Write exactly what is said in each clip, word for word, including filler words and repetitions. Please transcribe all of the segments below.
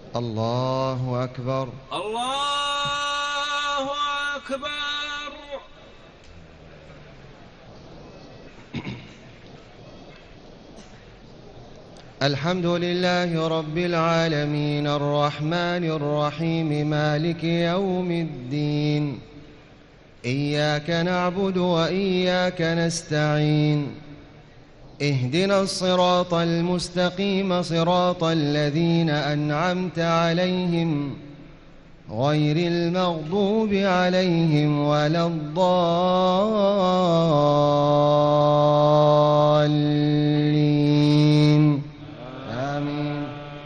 الله أكبر. الله أكبر. الحمد لله رب العالمين الرحمن الرحيم مالك يوم الدين. إياك نعبد وإياك نستعين. اهدنا الصراط المستقيم صراط الذين أنعمت عليهم غير المغضوب عليهم ولا الضالين آمين.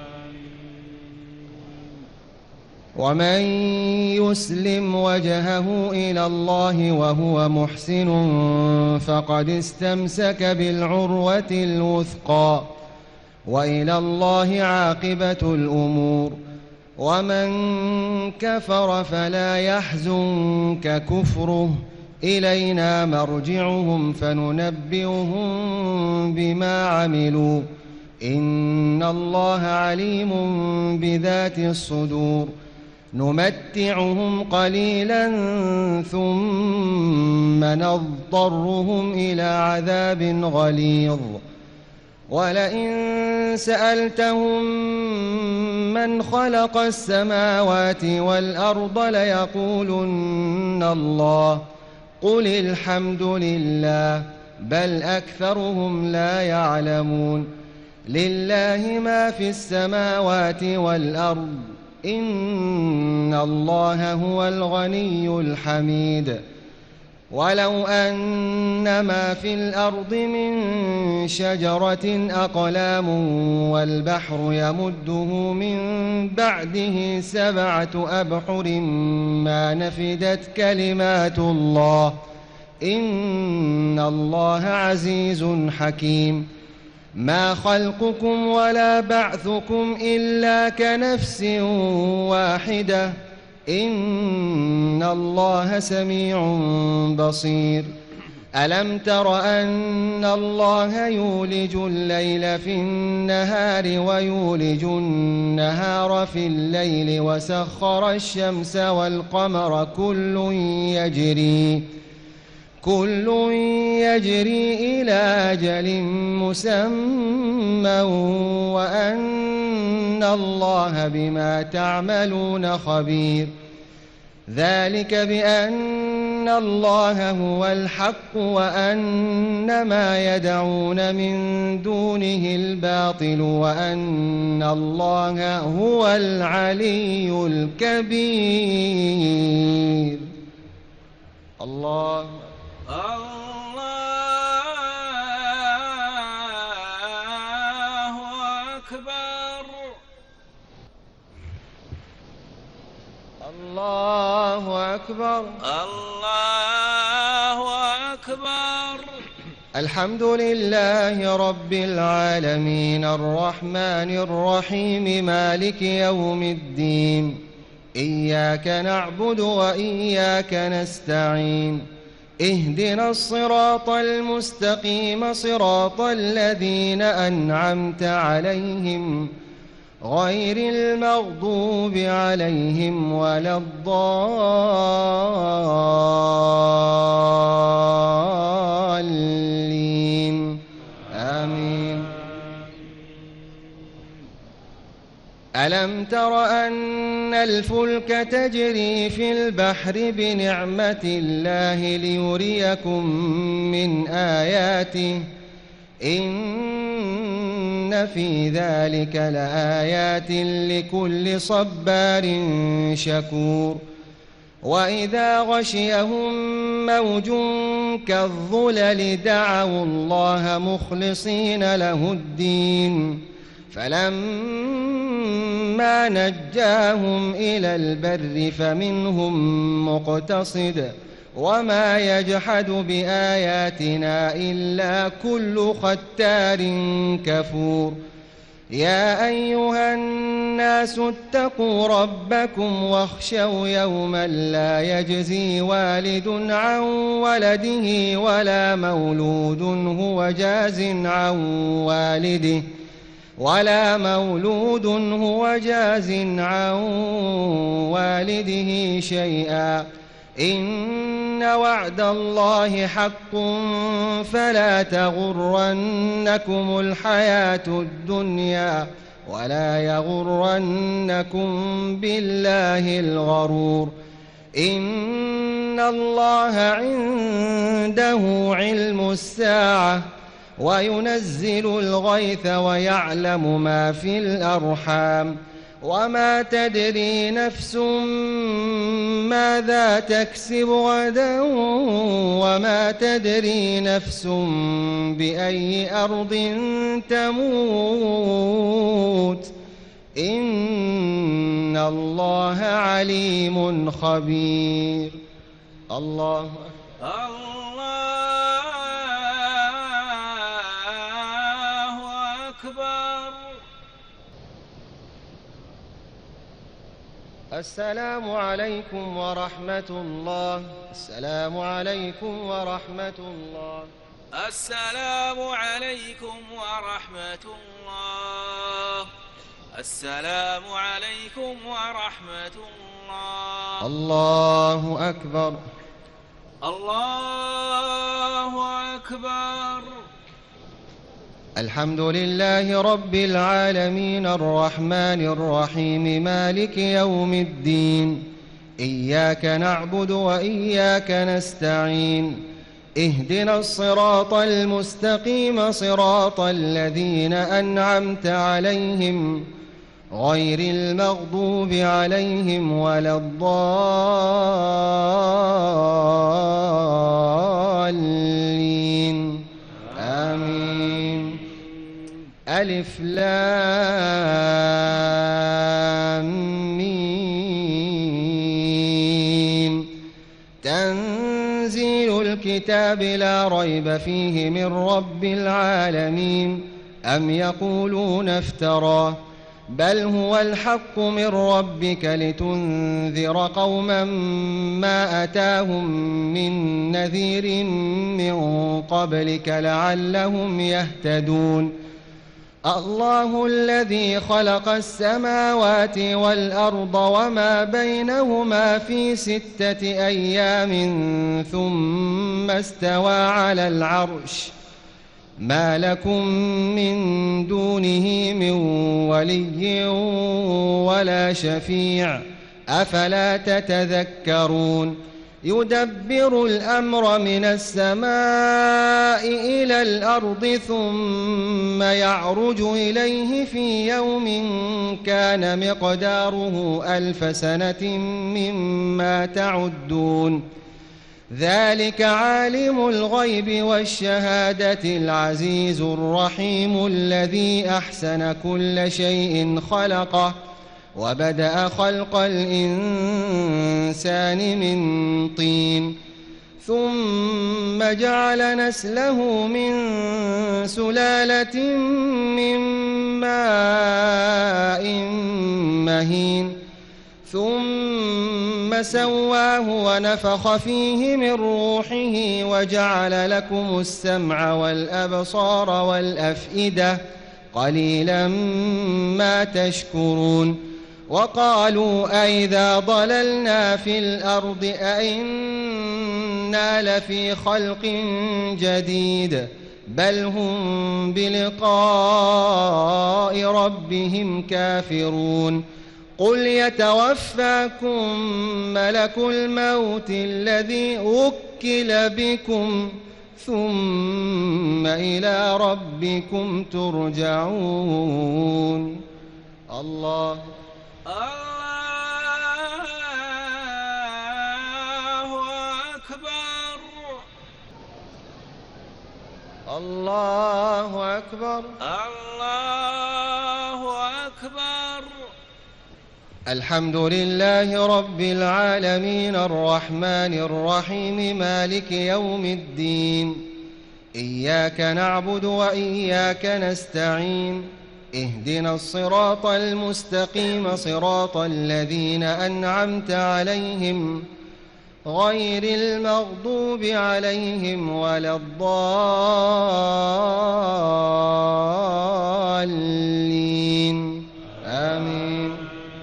ومن يسلم وجهه إلى الله وهو محسن فقد استمسك بالعروة الوثقى وإلى الله عاقبة الأمور. ومن كفر فلا يحزنك كفره إلينا مرجعهم فننبئهم بما عملوا إن الله عليم بذات الصدور. نمتعهم قليلا ثم نضطرهم إلى عذاب غليظ. ولئن سألتهم من خلق السماوات والأرض ليقولن الله قل الحمد لله بل أكثرهم لا يعلمون. لله ما في السماوات والأرض إن الله هو الغني الحميد. ولو أن ما في الأرض من شجرة أقلام والبحر يمده من بعده سبعة أبحر ما نفدت كلمات الله إن الله عزيز حكيم. ما خلقكم ولا بعثكم إلا كنفس واحدة إن الله سميع بصير. ألم تر أن الله يولج الليل في النهار ويولج النهار في الليل وسخر الشمس والقمر كل يجري كل يجري إلى أجل مسمى وأن الله بما تعملون خبير. ذلك بأن الله هو الحق وأن ما يدعون من دونه الباطل وأن الله هو العلي الكبير. الله الله أكبر. الله أكبر. الله أكبر. الحمد لله رب العالمين الرحمن الرحيم مالك يوم الدين. إياك نعبد وإياك نستعين. اهدنا الصراط المستقيم صراط الذين أنعمت عليهم غير المغضوب عليهم ولا الضالين آمين. ألم تر أن الفلك تجري في البحر بنعمة الله ليريكم من آياته إن في ذلك لآيات لكل صبار شكور. وإذا غشيهم موج كالظلل دعوا الله مخلصين له الدين فلما نجاهم إلى البر فمنهم مقتصد وما يجحد بآياتنا إلا كل ختار كفور. يا أيها الناس اتقوا ربكم واخشوا يوما لا يجزي والد عن ولده ولا مولود هو جاز عن والده ولا مولود هو جاز عن والده شيئا إن وعد الله حق فلا تغرنكم الحياة الدنيا ولا يغرنكم بالله الغرور إن الله عنده علم الساعة وينزل الغيث ويعلم ما في الأرحام وما تدري نفس ماذا تكسب غدا وما تدري نفس بأي أرض تموت إن الله عليم خبير. الله الله أكبر. السلام عليكم ورحمة الله. السلام عليكم ورحمة الله. السلام عليكم ورحمة الله. السلام عليكم ورحمة الله. الله أكبر. الله أكبر. الحمد لله رب العالمين الرحمن الرحيم مالك يوم الدين إياك نعبد وإياك نستعين اهدنا الصراط المستقيم صراط الذين أنعمت عليهم غير المغضوب عليهم ولا الضالين آمين. ألف لام ميم تنزيل الكتاب لا ريب فيه من رب العالمين أم يقولون افتراه بل هو الحق من ربك لتنذر قوما ما أتاهم من نذير من قبلك لعلهم يهتدون. الله الذي خلق السماوات والأرض وما بينهما في ستة أيام ثم استوى على العرش ما لكم من دونه من ولي ولا شفيع أفلا تتذكرون. يدبر الأمر من السماء إلى الأرض ثم يعرج إليه في يوم كان مقداره ألف سنة مما تعدون. ذلك عالم الغيب والشهادة العزيز الرحيم الذي أحسن كل شيء خلقه وبدأ خلق الإنسان من طين ثم جعل نسله من سلالة من ماء مهين ثم سواه ونفخ فيه من روحه وجعل لكم السمع والأبصار والأفئدة قليلا ما تشكرون. وقالوا أئذا ضللنا في الأرض أئنا لفي خلق جديد بل هم بلقاء ربهم كافرون. قل يتوفاكم ملك الموت الذي وكل بكم ثم إلى ربكم ترجعون. الله الله أكبر. الله أكبر. الله أكبر. الحمد لله رب العالمين الرحمن الرحيم مالك يوم الدين إياك نعبد وإياك نستعين اهدنا الصراط المستقيم صراط الذين أنعمت عليهم غير المغضوب عليهم ولا الضالين الضالين آمين.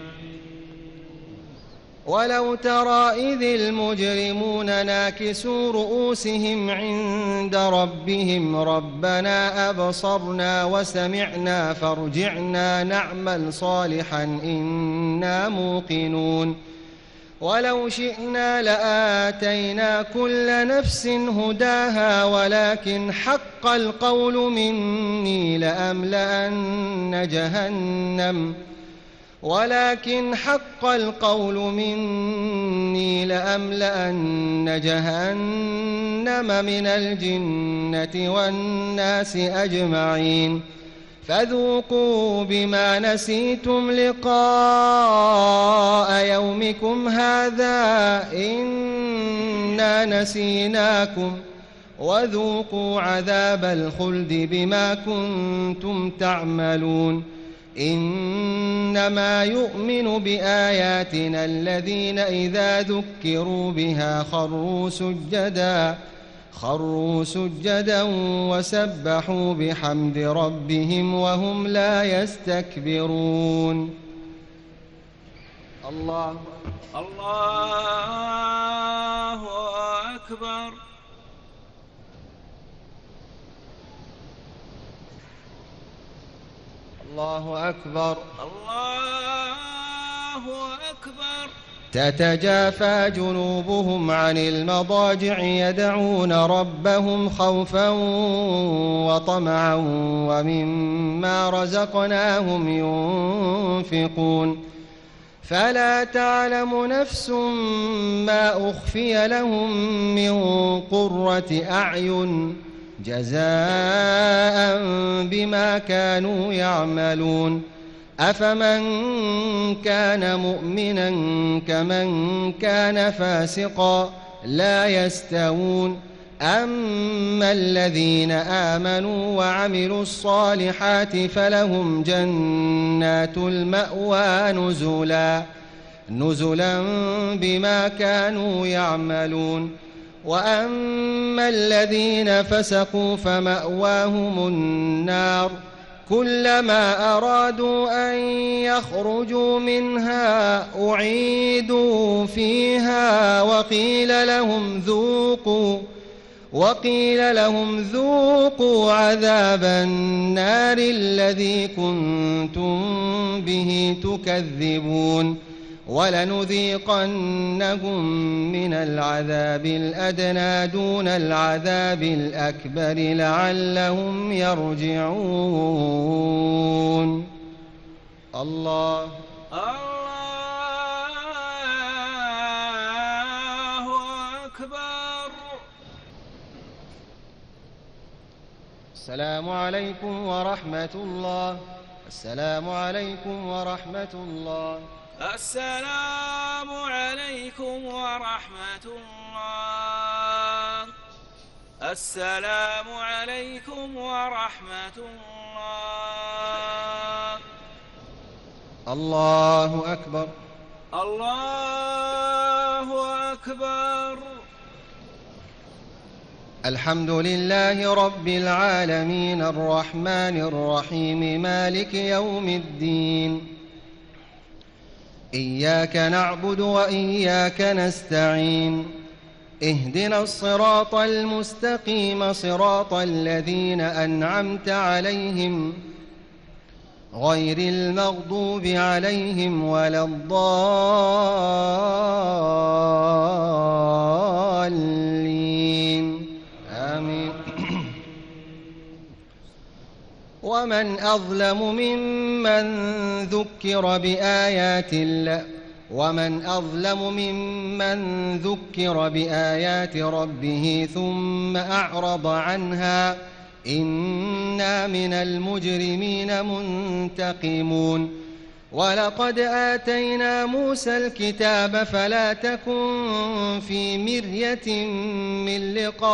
ولو ترى إذ المجرمون ناكسوا رؤوسهم عند ربهم ربنا أبصرنا وسمعنا فارجعنا نعمل صالحا إنا موقنون. ولو شئنا لآتينا كل نفس هداها ولكن حق القول مني لأملأن جهنم ولكن حق القول مني لأملأن جهنم من الجنة والناس أجمعين. فذوقوا بما نسيتم لقاء يومكم هذا إنا نسيناكم وذوقوا عذاب الخلد بما كنتم تعملون. إنما يؤمن بآياتنا الذين إذا ذكروا بها خروا سجدا خروا سجدا وسبحوا بحمد ربهم وهم لا يستكبرون. الله الله أكبر. الله أكبر. الله أكبر. تتجافى جنوبهم عن المضاجع يدعون ربهم خوفا وطمعا ومما رزقناهم ينفقون. فلا تعلم نفس ما أخفي لهم من قرة أعين جزاء بما كانوا يعملون. أفمن كان مؤمنا كمن كان فاسقا لا يستوون. أما الذين آمنوا وعملوا الصالحات فلهم جنات المأوى نزلا نزلا بما كانوا يعملون. وأما الذين فسقوا فمأواهم النار كلما أرادوا أن يخرجوا منها أعيدوا فيها وقيل لهم ذوقوا وقيل لهم ذوقوا عذاب النار الذي كنتم به تكذبون. ولنذيقنهم من العذاب الأدنى دون العذاب الأكبر لعلهم يرجعون. الله الله أكبر. السلام عليكم ورحمة الله. السلام عليكم ورحمة الله. السلام عليكم ورحمة الله. السلام عليكم ورحمة الله. الله أكبر. الله أكبر. الحمد لله رب العالمين الرحمن الرحيم مالك يوم الدين. إياك نعبد وإياك نستعين. اهدنا الصراط المستقيم صراط الذين أنعمت عليهم غير المغضوب عليهم ولا الضالين آمين. ومن أظلم ممن ذكر بآيات الله ومن أظلم ممن ذكر بآيات ربه ثم أعرض عنها إنا من المجرمين منتقمون. ولقد آتينا موسى الكتاب فلا تكن في مرية من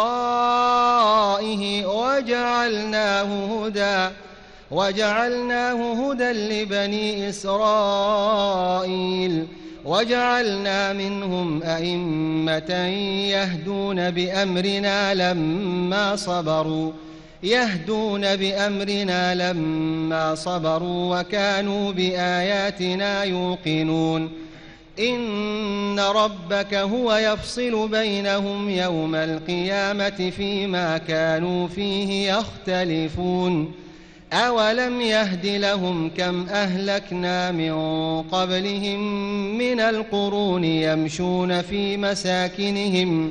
لقائه وجعلناه هدى وجعلناه هدى لبني إسرائيل وجعلنا منهم أئمة يهدون بأمرنا لما صبروا يهدون بأمرنا لما صبروا وكانوا بآياتنا يوقنون إن ربك هو يفصل بينهم يوم القيامة فيما كانوا فيه يختلفون أولم يهد لهم كم أهلكنا من قبلهم من القرون يمشون في مساكنهم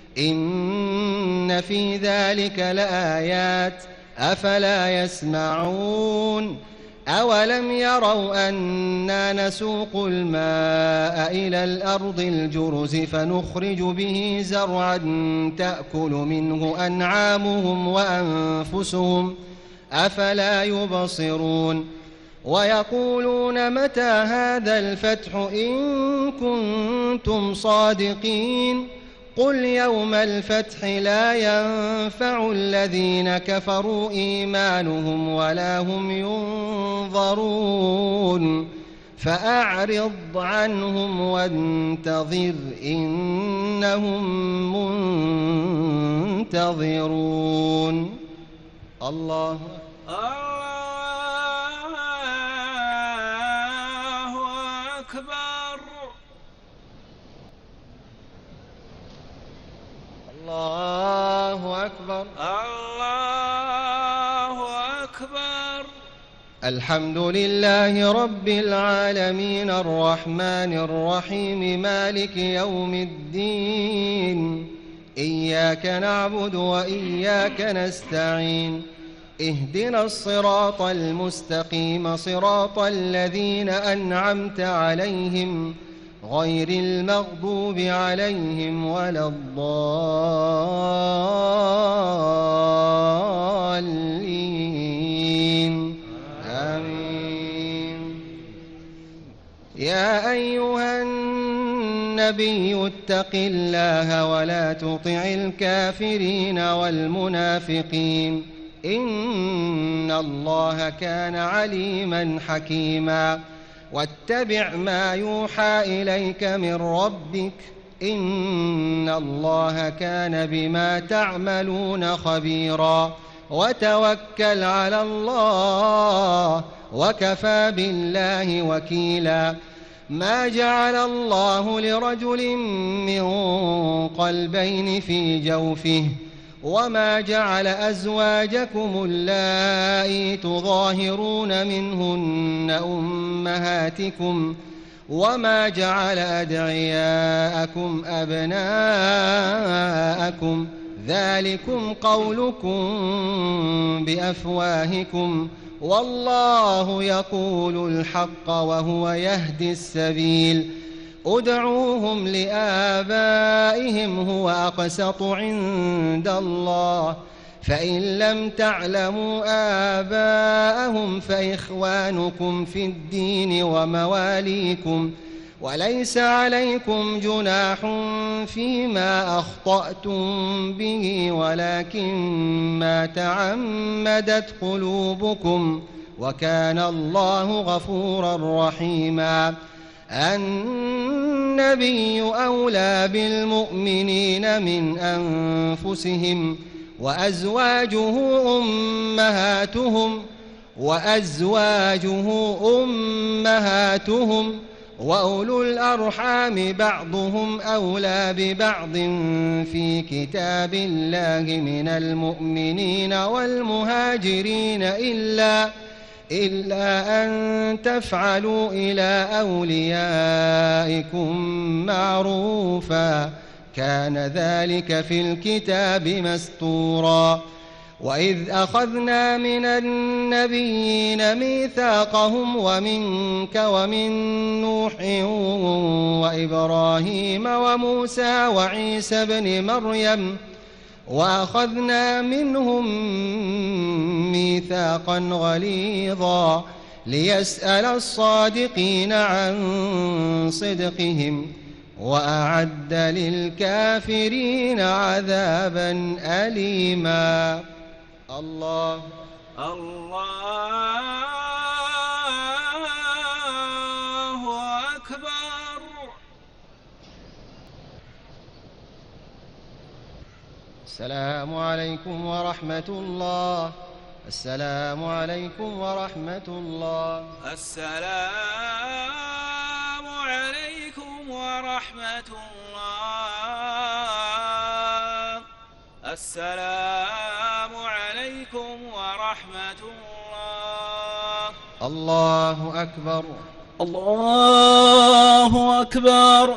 إن في ذلك لآيات أفلا يسمعون أولم يروا أنا نسوق الماء إلى الأرض الجرز فنخرج به زرعا تأكل منه أنعامهم وأنفسهم أفلا يبصرون ويقولون متى هذا الفتح إن كنتم صادقين قل يوم الفتح لا ينفع الذين كفروا إيمانهم ولا هم ينظرون فأعرض عنهم وانتظر إنهم منتظرون. الله الله أكبر الله أكبر الله أكبر. الحمد لله رب العالمين الرحمن الرحيم مالك يوم الدين إياك نعبد وإياك نستعين اهدنا الصراط المستقيم صراط الذين أنعمت عليهم غير المغضوب عليهم ولا الضالين آمين. يا أيها النبي اتق الله ولا تطع الكافرين والمنافقين إن الله كان عليما حكيما واتبع ما يوحى إليك من ربك إن الله كان بما تعملون خبيرا وتوكل على الله وكفى بالله وكيلا. ما جعل الله لرجل من قلبين في جوفه وما جعل أزواجكم اللائي تظاهرون منهن أمهاتكم وما جعل أدعياءكم أبناءكم ذلكم قولكم بأفواهكم والله يقول الحق وهو يهدي السبيل. ادعوهم لآبائهم هو أقسط عند الله فإن لم تعلموا آباءهم فإخوانكم في الدين ومواليكم وليس عليكم جناح فيما أخطأتم به ولكن ما تعمدت قلوبكم وكان الله غفورا رحيما. النبي أولى بالمؤمنين من أنفسهم وأزواجه أمهاتهم وأزواجه أمهاتهم وأولو الأرحام بعضهم أولى ببعض في كتاب الله من المؤمنين والمهاجرين إلا إلا أن تفعلوا إلى أوليائكم معروفا كان ذلك في الكتاب مسطورا. وإذ أخذنا من النبيين ميثاقهم ومنك ومن نوح وإبراهيم وموسى وعيسى بن مريم وأخذنا منهم ميثاقا غليظا ليسأل الصادقين عن صدقهم وأعد للكافرين عذابا أليما. الله الله أكبر. السلام عليكم ورحمة الله. السلام عليكم ورحمة الله. السلام عليكم ورحمة الله. السلام عليكم ورحمة الله. الله أكبر. الله أكبر.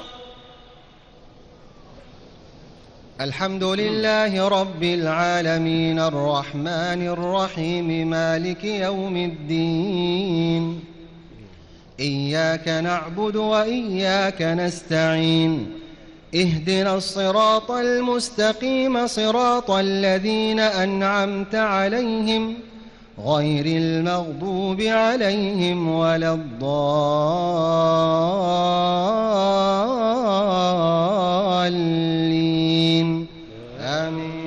الحمد لله رب العالمين الرحمن الرحيم مالك يوم الدين. إياك نعبد وإياك نستعين. اهدنا الصراط المستقيم صراط الذين أنعمت عليهم غير المغضوب عليهم ولا الضالين. آمين.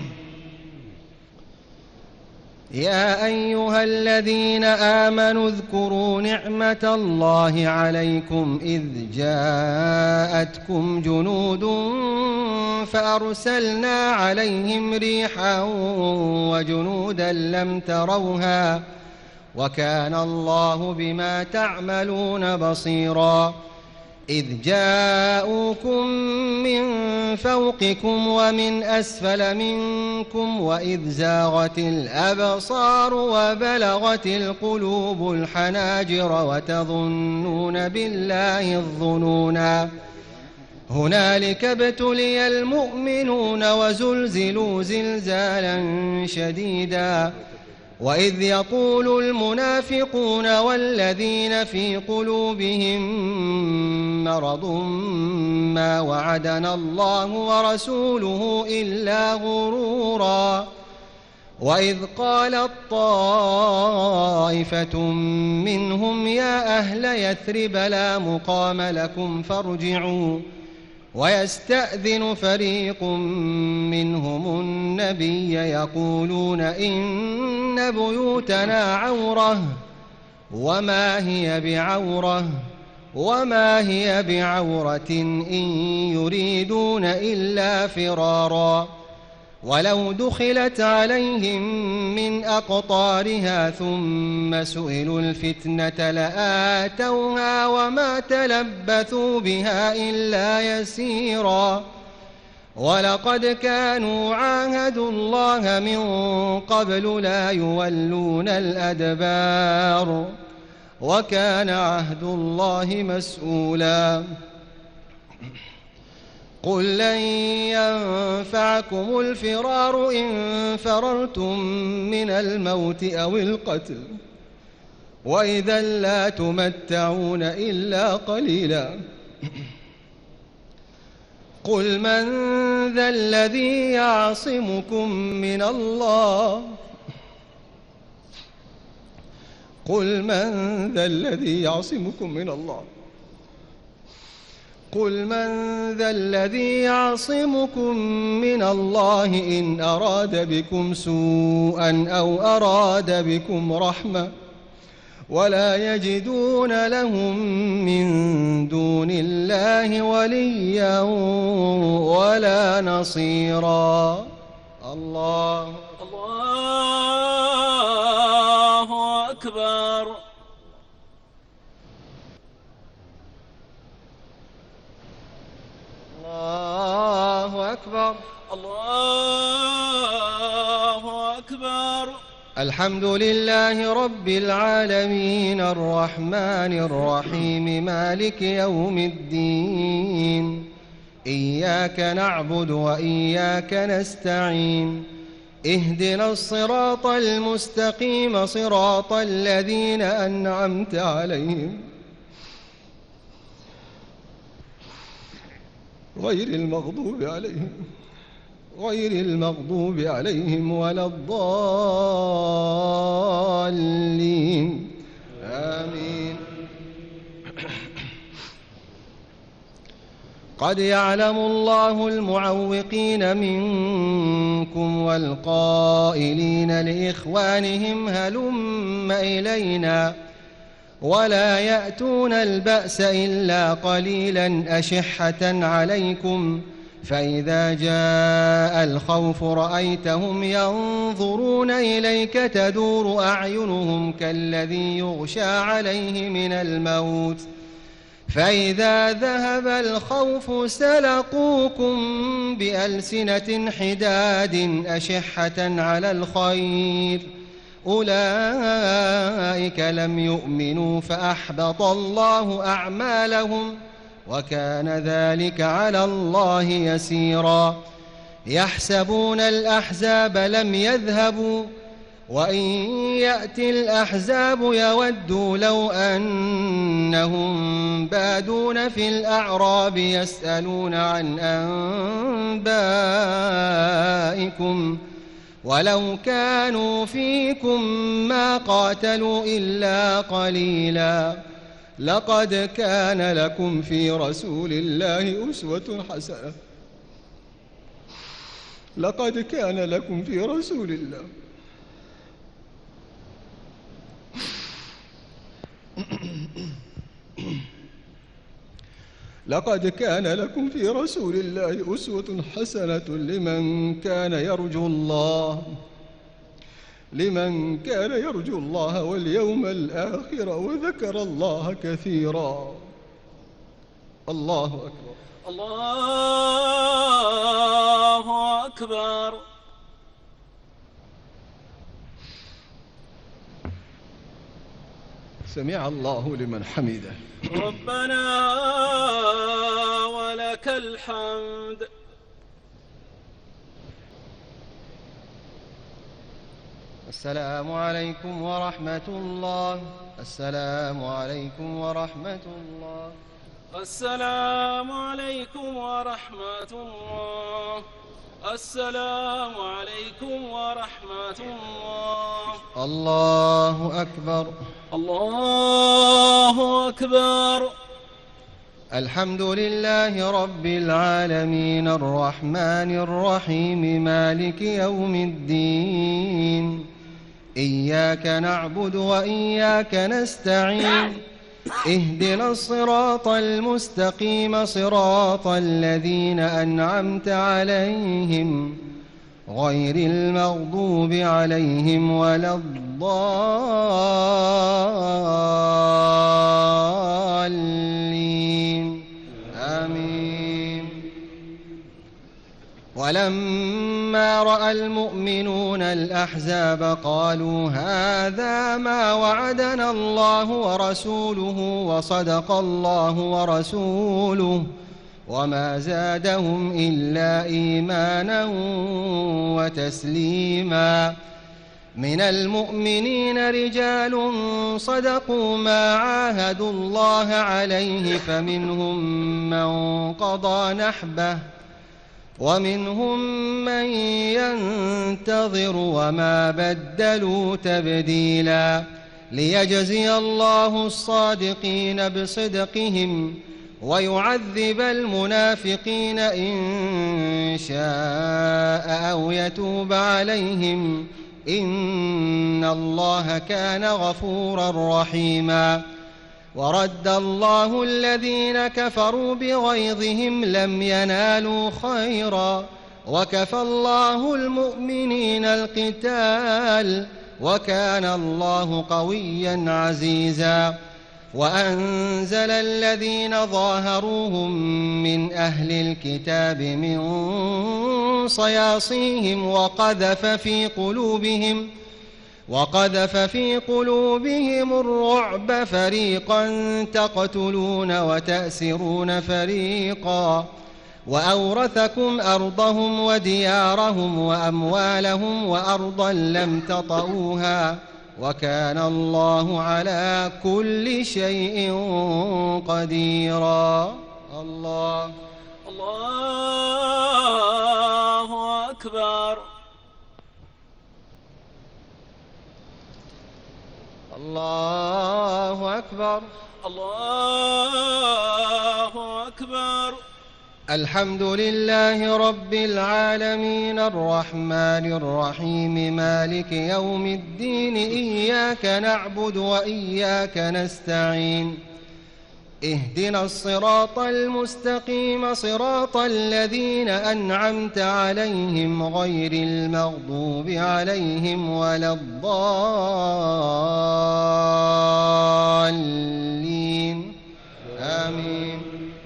يا أيها الذين آمنوا اذكروا نعمة الله عليكم إذ جاءتكم جنود فأرسلنا عليهم ريحا وجنودا لم تروها وكان الله بما تعملون بصيرا. إذ جاءوكم من فوقكم ومن أسفل منكم وإذ زاغت الأبصار وبلغت القلوب الحناجر وتظنون بالله الظنونا. هنالك ابتلي المؤمنون وزلزلوا زلزالا شديدا. وإذ يقول المنافقون والذين في قلوبهم مرض ما وعدنا الله ورسوله إلا غرورا. وإذ قالت طائفة منهم يا أهل يثرب لا مقام لكم فارجعوا. ويستأذن فريق منهم النبي يقولون إن بيوتنا عورة وما هي بعورة وما هي بعورة إن يريدون إلا فرارا. ولو دخلت عليهم من أقطارها ثم سئلوا الفتنة لآتوها وما تلبثوا بها إلا يسيرا. ولقد كانوا عاهدوا الله من قبل لا يولون الأدبار وكان عهد الله مسؤولا. قل لن ينفعكم الفرار إن فررتم من الموت أو القتل وإذا لا تمتعون إلا قليلا. قل من ذا الذي يعصمكم من الله قل من ذا الذي يعصمكم من الله قل من ذا الذي يعصمكم من الله إن أراد بكم سوءا أو أراد بكم رحمة ولا يجدون لهم من دون الله وليا ولا نصيرا. الله الله أكبر. الله أكبر. الله أكبر. الحمد لله رب العالمين الرحمن الرحيم مالك يوم الدين. إياك نعبد وإياك نستعين. اهدنا الصراط المستقيم صراط الذين أنعمت عليهم غير المغضوب عليهم غير المغضوب عليهم ولا الضالين. آمين. قد يعلم الله المعوقين منكم والقائلين لإخوانهم هلم إلينا ولا يأتون البأس إلا قليلا أشحة عليكم فإذا جاء الخوف رأيتهم ينظرون إليك تدور أعينهم كالذي يغشى عليه من الموت فإذا ذهب الخوف سلقوكم بألسنة حداد أشحة على الخير أولئك لم يؤمنوا فأحبط الله أعمالهم وكان ذلك على الله يسيرا يحسبون الأحزاب لم يذهبوا وإن يأتي الأحزاب يودوا لو أنهم بادون في الأعراب يسألون عن أنبائكم ولو كانوا فيكم ما قاتلوا إلا قليلا لقد كان لكم في رسول الله أسوة حسنة لقد كان لكم في رسول الله لقد كان لكم في رسول الله أسوة حسنة لمن كان يرجو الله لمن كان يرجو الله واليوم الآخر وذكر الله كثيرا. الله أكبر. الله أكبر. سمع الله لمن حمده. ربنا ولك الحمد. السلام عليكم ورحمة الله. السلام عليكم ورحمة الله. السلام عليكم ورحمة الله. السلام عليكم ورحمة الله. الله أكبر. الله أكبر. الحمد لله رب العالمين الرحمن الرحيم مالك يوم الدين إياك نعبد وإياك نستعين اهدنا الصراط المستقيم صراط الذين أنعمت عليهم غير المغضوب عليهم ولا الضالين آمين. ولما رأى المؤمنون الأحزاب قالوا هذا ما وعدنا الله ورسوله وصدق الله ورسوله وما زادهم إلا إيمانا وتسليما. من المؤمنين رجال صدقوا ما عاهدوا الله عليه فمنهم من قضى نحبه ومنهم من ينتظر وما بدلوا تبديلا ليجزي الله الصادقين بصدقهم ويعذب المنافقين إن شاء أو يتوب عليهم إن الله كان غفورا رحيما. ورد الله الذين كفروا بغيظهم لم ينالوا خيرا وكفى الله المؤمنين القتال وكان الله قويا عزيزا. وأنزل الذين ظاهروهم من أهل الكتاب من صياصيهم وقذف في قلوبهم وقذف في قلوبهم الرعب فريقا تقتلون وتأسرون فريقا وأورثكم أرضهم وديارهم وأموالهم وأرضا لم تطئوها وكان الله على كل شيء قديرا. الله الله أكبر. الله أكبر. الله أكبر. الحمد لله رب العالمين الرحمن الرحيم مالك يوم الدين إياك نعبد وإياك نستعين اهدنا الصراط المستقيم صراط الذين أنعمت عليهم غير المغضوب عليهم ولا الضالين آمين.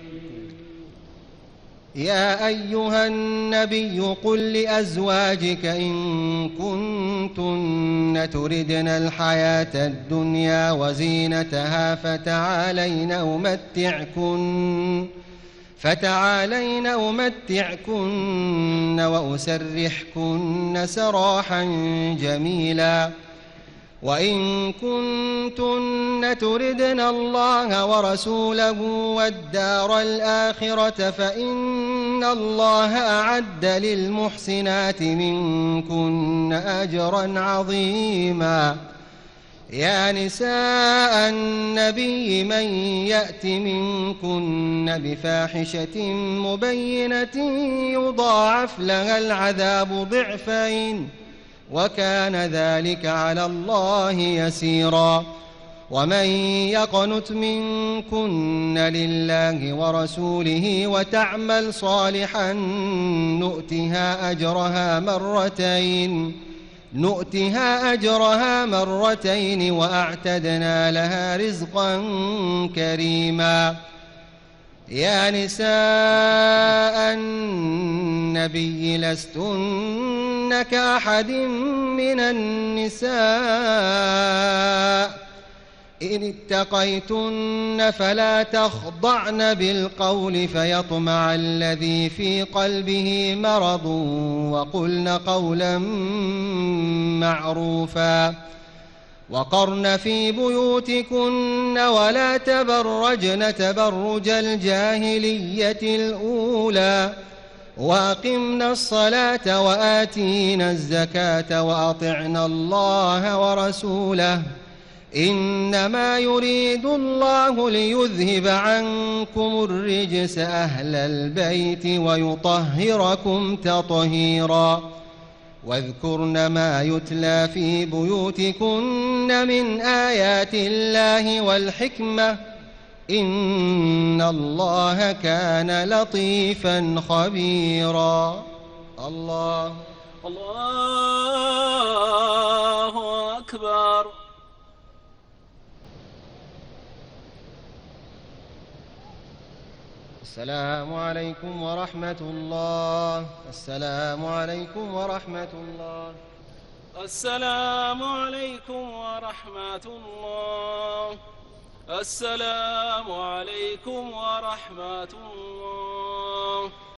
يا أيها النبي قل لأزواجك إن كنتن تردن الحياة الدنيا وزينتها فتعالين أمتعكن فتعالين أمتعكن وأسرحكن سراحا جميلا. وإن كنتن تردن الله ورسوله والدار الآخرة فإن الله أعد للمحسنات منكن أجرا عظيما. يا نساء النبي من يأت منكن بفاحشة مبينة يضاعف لها العذاب ضعفين وكان ذلك على الله يسيرا. ومن يقنت منكن لله ورسوله وتعمل صالحا نؤتها أجرها مرتين نؤتها أجرها مرتين وأعتدنا لها رزقا كريما. يا نساء النبي لستن كأحد من النساء إن اتقيتن فلا تخضعن بالقول فيطمع الذي في قلبه مرض وقلن قولا معروفا. وقرن في بيوتكن ولا تبرجن تبرج الجاهلية الأولى وأقمنا الصلاة وآتينا الزكاة وأطعنا الله ورسوله إنما يريد الله ليذهب عنكم الرجس أهل البيت ويطهركم تطهيرا. واذكرن ما يتلى في بيوتكن من آيات الله والحكمة إن الله كان لطيفا خبيرا. الله الله أكبر. السلام عليكم ورحمة الله. السلام عليكم ورحمة الله. السلام عليكم ورحمة الله. السلام عليكم ورحمة الله.